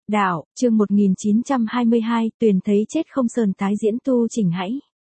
Đạo, chương 1922, Tuyền thấy chết không sờn tái diễn tu chỉnh hãy.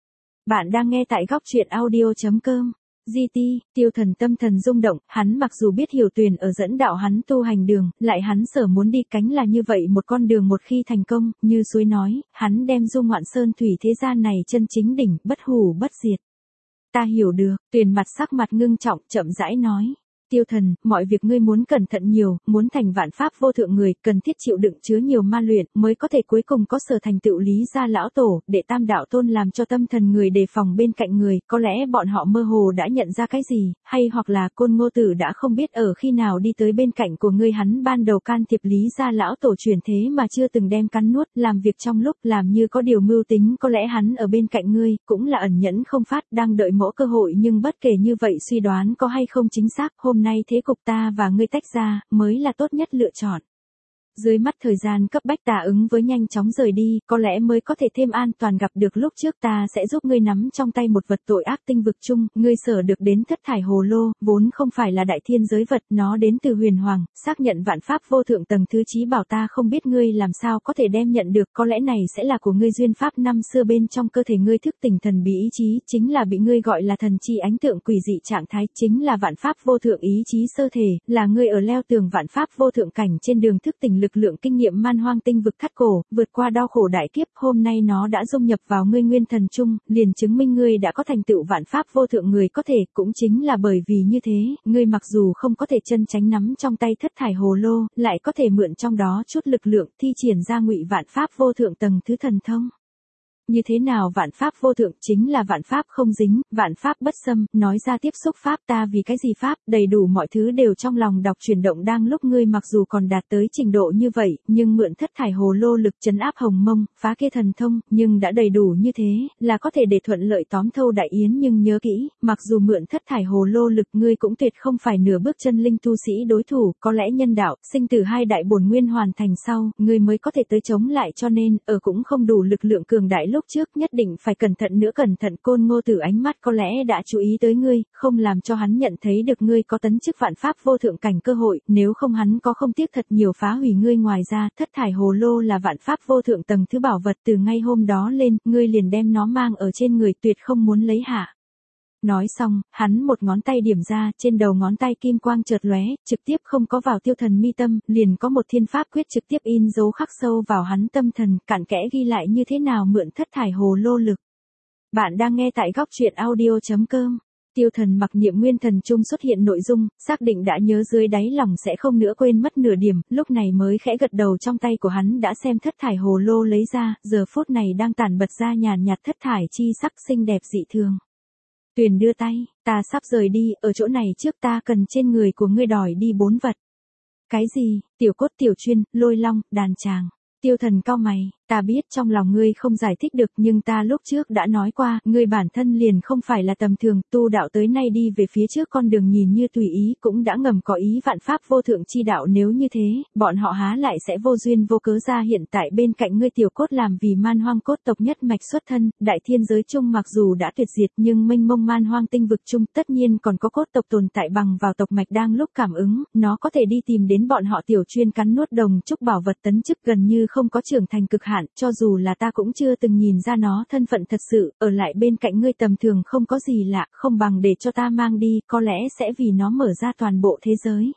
Bạn đang nghe tại góc truyện audio.com. GT, Tiêu Thần tâm thần rung động, hắn mặc dù biết hiểu Tuyền ở dẫn đạo hắn tu hành đường, lại hắn sở muốn đi cánh là như vậy một con đường một khi thành công, như suối nói, hắn đem du ngoạn sơn thủy thế gian này chân chính đỉnh, bất hủ bất diệt. Ta hiểu được, Tuyền mặt sắc mặt ngưng trọng, chậm rãi nói. Tiêu Thần, mọi việc ngươi muốn cẩn thận nhiều, muốn thành vạn pháp vô thượng người, cần thiết chịu đựng chứa nhiều ma luyện, mới có thể cuối cùng có sở thành tựu lý gia lão tổ, để tam đạo tôn làm cho tâm thần người đề phòng bên cạnh người, có lẽ bọn họ mơ hồ đã nhận ra cái gì, hay hoặc là Côn Ngô Tử đã không biết ở khi nào đi tới bên cạnh của ngươi, hắn ban đầu can thiệp lý gia lão tổ truyền thế mà chưa từng đem cắn nuốt, làm việc trong lúc làm như có điều mưu tính, có lẽ hắn ở bên cạnh ngươi, cũng là ẩn nhẫn không phát, đang đợi mỗi cơ hội, nhưng bất kể như vậy suy đoán có hay không chính xác, hôm nay thế cục ta và ngươi tách ra, mới là tốt nhất lựa chọn. Dưới mắt thời gian cấp bách ta ứng với nhanh chóng rời đi, có lẽ mới có thể thêm an toàn gặp được lúc trước ta sẽ giúp ngươi nắm trong tay một vật tội ác tinh vực chung, ngươi sở được đến thất thải hồ lô, vốn không phải là đại thiên giới vật, nó đến từ huyền hoàng, xác nhận vạn pháp vô thượng tầng thứ trí bảo ta không biết ngươi làm sao có thể đem nhận được, có lẽ này sẽ là của ngươi duyên pháp năm xưa bên trong cơ thể ngươi thức tỉnh thần bí ý chí, chính là bị ngươi gọi là thần chi ánh tượng quỷ dị trạng thái, chính là vạn pháp vô thượng ý chí sơ thể, là ngươi ở leo tường vạn pháp vô thượng cảnh trên đường thức tỉnh lực lượng kinh nghiệm man hoang tinh vực thắt cổ, vượt qua đau khổ đại kiếp, hôm nay nó đã dung nhập vào ngươi nguyên thần chung, liền chứng minh ngươi đã có thành tựu vạn pháp vô thượng người có thể, cũng chính là bởi vì như thế, ngươi mặc dù không có thể chân chánh nắm trong tay thất thải hồ lô, lại có thể mượn trong đó chút lực lượng thi triển ra ngụy vạn pháp vô thượng tầng thứ thần thông. Như thế nào vạn pháp vô thượng chính là vạn pháp không dính, vạn pháp bất xâm, nói ra tiếp xúc pháp ta vì cái gì pháp, đầy đủ mọi thứ đều trong lòng đọc chuyển động đang lúc ngươi mặc dù còn đạt tới trình độ như vậy, nhưng mượn thất thải hồ lô lực trấn áp hồng mông, phá kia thần thông, nhưng đã đầy đủ như thế, là có thể để thuận lợi tóm thâu đại yến nhưng nhớ kỹ, mặc dù mượn thất thải hồ lô lực ngươi cũng tuyệt không phải nửa bước chân linh tu sĩ đối thủ, có lẽ nhân đạo, sinh tử hai đại bổn nguyên hoàn thành sau, ngươi mới có thể tới chống lại cho nên, ở cũng không đủ lực lượng cường đại lúc trước nhất định phải cẩn thận nữa cẩn thận Côn Ngô Tử ánh mắt có lẽ đã chú ý tới ngươi, không làm cho hắn nhận thấy được ngươi có tấn chức vạn pháp vô thượng cảnh cơ hội, nếu không hắn có không tiếc thật nhiều phá hủy ngươi ngoài ra, thất thải hồ lô là vạn pháp vô thượng tầng thứ bảo vật từ ngay hôm đó lên, ngươi liền đem nó mang ở trên người tuyệt không muốn lấy hạ. Nói xong, hắn một ngón tay điểm ra, trên đầu ngón tay kim quang chợt lóe, trực tiếp không có vào Tiêu Thần mi tâm, liền có một thiên pháp quyết trực tiếp in dấu khắc sâu vào hắn tâm thần, cặn kẽ ghi lại như thế nào mượn thất thải hồ lô lực. Bạn đang nghe tại góc truyện audio.com. Tiêu Thần mặc niệm nguyên thần trung xuất hiện nội dung, xác định đã nhớ dưới đáy lòng sẽ không nữa quên mất nửa điểm, lúc này mới khẽ gật đầu trong tay của hắn đã xem thất thải hồ lô lấy ra, giờ phút này đang tản bật ra nhàn nhạt thất thải chi sắc xinh đẹp dị thường. Tuyền đưa tay, ta sắp rời đi, ở chỗ này trước ta cần trên người của ngươi đòi đi 4 vật. Cái gì? Tiểu cốt tiểu chuyên, lôi long, đàn tràng. Tiêu Thần cau mày, ta biết trong lòng ngươi không giải thích được nhưng ta lúc trước đã nói qua, ngươi bản thân liền không phải là tầm thường, tu đạo tới nay đi về phía trước con đường nhìn như tùy ý cũng đã ngầm có ý vạn pháp vô thượng chi đạo nếu như thế, bọn họ há lại sẽ vô duyên vô cớ ra hiện tại bên cạnh ngươi tiểu cốt làm vì man hoang cốt tộc nhất mạch xuất thân, đại thiên giới chung mặc dù đã tuyệt diệt nhưng mênh mông man hoang tinh vực chung tất nhiên còn có cốt tộc tồn tại bằng vào tộc mạch đang lúc cảm ứng, nó có thể đi tìm đến bọn họ tiểu chuyên cắn nuốt đồng trúc bảo vật tấn chức gần như không có trưởng thành cực hạn, cho dù là ta cũng chưa từng nhìn ra nó thân phận thật sự, ở lại bên cạnh ngươi tầm thường không có gì lạ, không bằng để cho ta mang đi, có lẽ sẽ vì nó mở ra toàn bộ thế giới.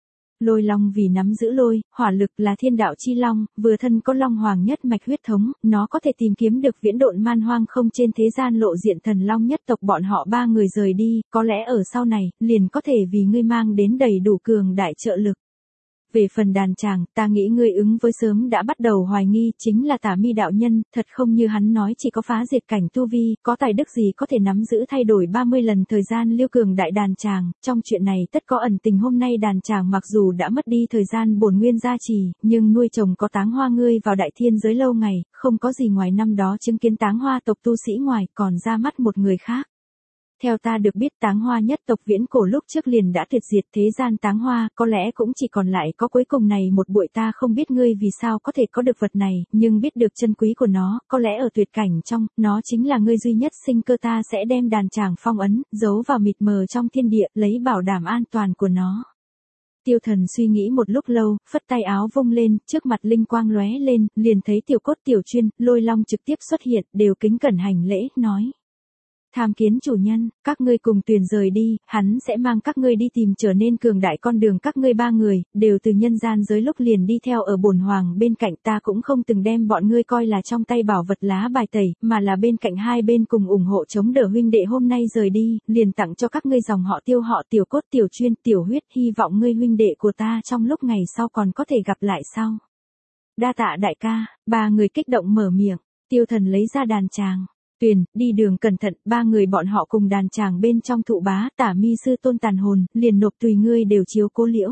Lôi long vì nắm giữ lôi, hỏa lực là thiên đạo chi long, vừa thân có long hoàng nhất mạch huyết thống, nó có thể tìm kiếm được viễn độn man hoang không trên thế gian lộ diện thần long nhất tộc bọn họ 3 người rời đi, có lẽ ở sau này, liền có thể vì ngươi mang đến đầy đủ cường đại trợ lực. Về phần đàn tràng, ta nghĩ ngươi ứng với sớm đã bắt đầu hoài nghi chính là Tả Mi đạo nhân, thật không như hắn nói chỉ có phá diệt cảnh tu vi, có tài đức gì có thể nắm giữ thay đổi 30 lần thời gian lưu cường đại đàn tràng, trong chuyện này tất có ẩn tình hôm nay đàn tràng mặc dù đã mất đi thời gian bổn nguyên gia trì, nhưng nuôi chồng có táng hoa ngươi vào đại thiên giới lâu ngày, không có gì ngoài năm đó chứng kiến táng hoa tộc tu sĩ ngoài còn ra mắt một người khác. Theo ta được biết táng hoa nhất tộc viễn cổ lúc trước liền đã tuyệt diệt thế gian táng hoa, có lẽ cũng chỉ còn lại có cuối cùng này một bụi ta không biết ngươi vì sao có thể có được vật này, nhưng biết được chân quý của nó, có lẽ ở tuyệt cảnh trong, nó chính là ngươi duy nhất sinh cơ ta sẽ đem đàn tràng phong ấn, giấu vào mịt mờ trong thiên địa, lấy bảo đảm an toàn của nó. Tiêu Thần suy nghĩ một lúc lâu, phất tay áo vung lên, trước mặt linh quang lóe lên, liền thấy Tiểu Cốt Tiểu Chuyên, Lôi Long trực tiếp xuất hiện, đều kính cẩn hành lễ, nói. Tham kiến chủ nhân, các ngươi cùng Tuyền rời đi, hắn sẽ mang các ngươi đi tìm trở nên cường đại con đường các ngươi ba người, đều từ nhân gian giới lúc liền đi theo ở bổn hoàng bên cạnh ta cũng không từng đem bọn ngươi coi là trong tay bảo vật lá bài tẩy, mà là bên cạnh hai bên cùng ủng hộ chống đỡ huynh đệ hôm nay rời đi, liền tặng cho các ngươi dòng họ Tiêu họ Tiểu Cốt Tiểu Chuyên Tiểu Huyết, hy vọng ngươi huynh đệ của ta trong lúc ngày sau còn có thể gặp lại sau. Đa tạ đại ca, ba người kích động mở miệng, Tiêu Thần lấy ra đàn tràng. Tuyền, đi đường cẩn thận, ba người bọn họ cùng đàn tràng bên trong thụ bá, Tả Mi sư tôn tàn hồn, liền nộp tùy ngươi đều chiếu cố liễu.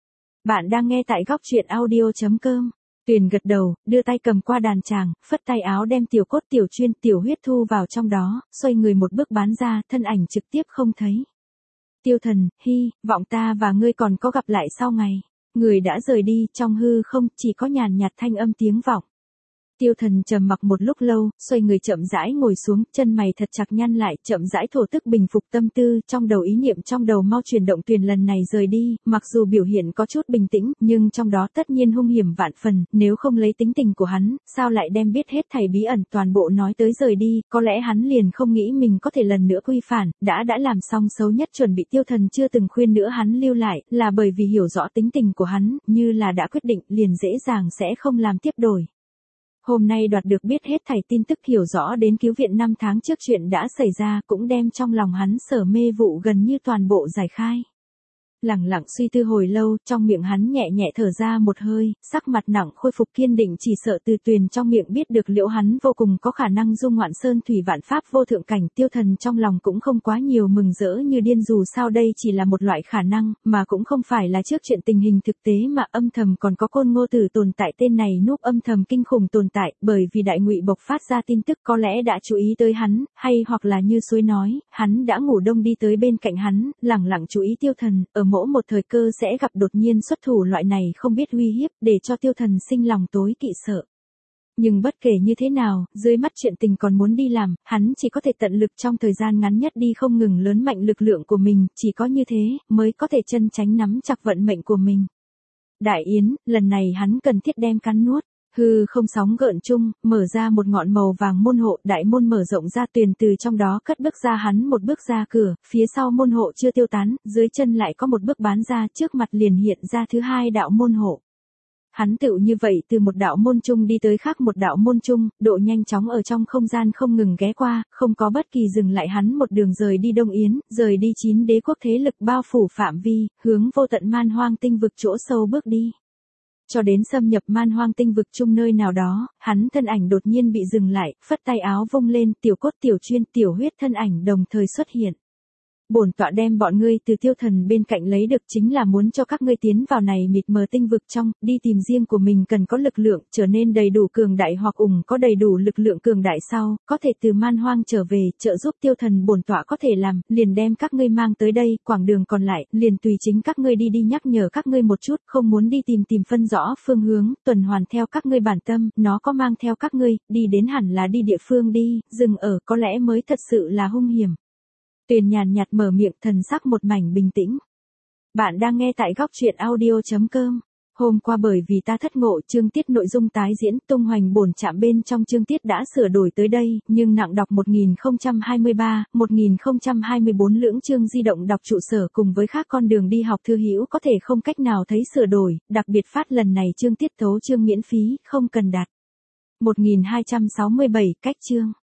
Bạn đang nghe tại góc truyện audio.com. Tuyền gật đầu, đưa tay cầm qua đàn tràng, phất tay áo đem Tiểu Cốt Tiểu Chuyên Tiểu Huyết thu vào trong đó, xoay người một bước bán ra, thân ảnh trực tiếp không thấy. Tiêu Thần, hy vọng ta và ngươi còn có gặp lại sau ngày. Người đã rời đi, trong hư không, chỉ có nhàn nhạt thanh âm tiếng vọng. Tiêu Thần trầm mặc một lúc lâu, xoay người chậm rãi ngồi xuống, chân mày thật chặt nhăn lại, chậm rãi thổ tức bình phục tâm tư, trong đầu ý niệm trong đầu mau chuyển động. Tuyền lần này rời đi, mặc dù biểu hiện có chút bình tĩnh, nhưng trong đó tất nhiên hung hiểm vạn phần, nếu không lấy tính tình của hắn, sao lại đem biết hết thảy bí ẩn toàn bộ nói tới rời đi, có lẽ hắn liền không nghĩ mình có thể lần nữa quy phản, đã làm xong xấu nhất chuẩn bị. Tiêu Thần chưa từng khuyên nữa hắn lưu lại, là bởi vì hiểu rõ tính tình của hắn, như là đã quyết định, liền dễ dàng sẽ không làm tiếp đổi. Hôm nay đoạt được biết hết thảy tin tức, hiểu rõ đến cứu viện 5 tháng trước chuyện đã xảy ra, cũng đem trong lòng hắn sở mê vụ gần như toàn bộ giải khai. Lẳng lặng suy tư hồi lâu, trong miệng hắn nhẹ nhẹ thở ra một hơi, sắc mặt nặng khôi phục kiên định, chỉ sợ từ Tuyền trong miệng biết được liễu hắn vô cùng có khả năng dung ngoạn sơn thủy vạn pháp vô thượng cảnh. Tiêu Thần trong lòng cũng không quá nhiều mừng rỡ như điên, dù sao đây chỉ là một loại khả năng, mà cũng không phải là trước chuyện tình hình thực tế mà âm thầm còn có Côn Ngô Tử tồn tại. Tên này núp âm thầm kinh khủng tồn tại, bởi vì Đại Ngụy bộc phát ra tin tức có lẽ đã chú ý tới hắn, hay hoặc là như suối nói, hắn đã ngủ đông đi tới bên cạnh hắn, lẳng lặng chú ý Tiêu Thần, ở mỗi một thời cơ sẽ gặp đột nhiên xuất thủ loại này không biết uy hiếp, để cho Tiêu Thần sinh lòng tối kỵ sợ. Nhưng bất kể như thế nào, dưới mắt chuyện tình còn muốn đi làm, hắn chỉ có thể tận lực trong thời gian ngắn nhất đi không ngừng lớn mạnh lực lượng của mình, chỉ có như thế, mới có thể chân tránh nắm chặt vận mệnh của mình. Đại yến, lần này hắn cần thiết đem cắn nuốt. Hư không sóng gợn chung, mở ra một ngọn màu vàng môn hộ, đại môn mở rộng ra, Tuyền từ trong đó cất bước ra, hắn một bước ra cửa, phía sau môn hộ chưa tiêu tán, dưới chân lại có một bước bán ra, trước mặt liền hiện ra thứ hai đạo môn hộ. Hắn tựu như vậy từ một đạo môn chung đi tới khác một đạo môn chung, độ nhanh chóng ở trong không gian không ngừng ghé qua, không có bất kỳ dừng lại, hắn một đường rời đi Đông Yến, rời đi 9 đế quốc thế lực bao phủ phạm vi, hướng vô tận man hoang tinh vực chỗ sâu bước đi. Cho đến xâm nhập man hoang tinh vực chung nơi nào đó, hắn thân ảnh đột nhiên bị dừng lại, phất tay áo vung lên, Tiểu Cốt Tiểu Chuyên Tiểu Huyết thân ảnh đồng thời xuất hiện. Bổn tọa đem bọn ngươi từ Tiêu Thần bên cạnh lấy được, chính là muốn cho các ngươi tiến vào này mịt mờ tinh vực trong, đi tìm riêng của mình cần có lực lượng, trở nên đầy đủ cường đại hoặc có đầy đủ lực lượng cường đại sau, có thể từ man hoang trở về, trợ giúp Tiêu Thần. Bổn tọa có thể làm, liền đem các ngươi mang tới đây, quãng đường còn lại, liền tùy chính các ngươi đi nhắc nhở các ngươi một chút, không muốn đi tìm phân rõ phương hướng, tuần hoàn theo các ngươi bản tâm, nó có mang theo các ngươi, đi đến hẳn là đi địa phương đi, dừng ở có lẽ mới thật sự là hung hiểm. Tuyền nhàn nhạt mở miệng, thần sắc một mảnh bình tĩnh. Bạn đang nghe tại góc truyện audio.com. Hôm qua bởi vì ta thất ngộ, chương tiết nội dung tái diễn, tung hoành bổn trạm bên trong chương tiết đã sửa đổi tới đây, nhưng nặng đọc 1023, 1024 lưỡng chương di động đọc trụ sở cùng với các con đường đi học thư hữu có thể không cách nào thấy sửa đổi, đặc biệt phát lần này chương tiết tấu chương miễn phí, không cần đặt. 1267 cách chương.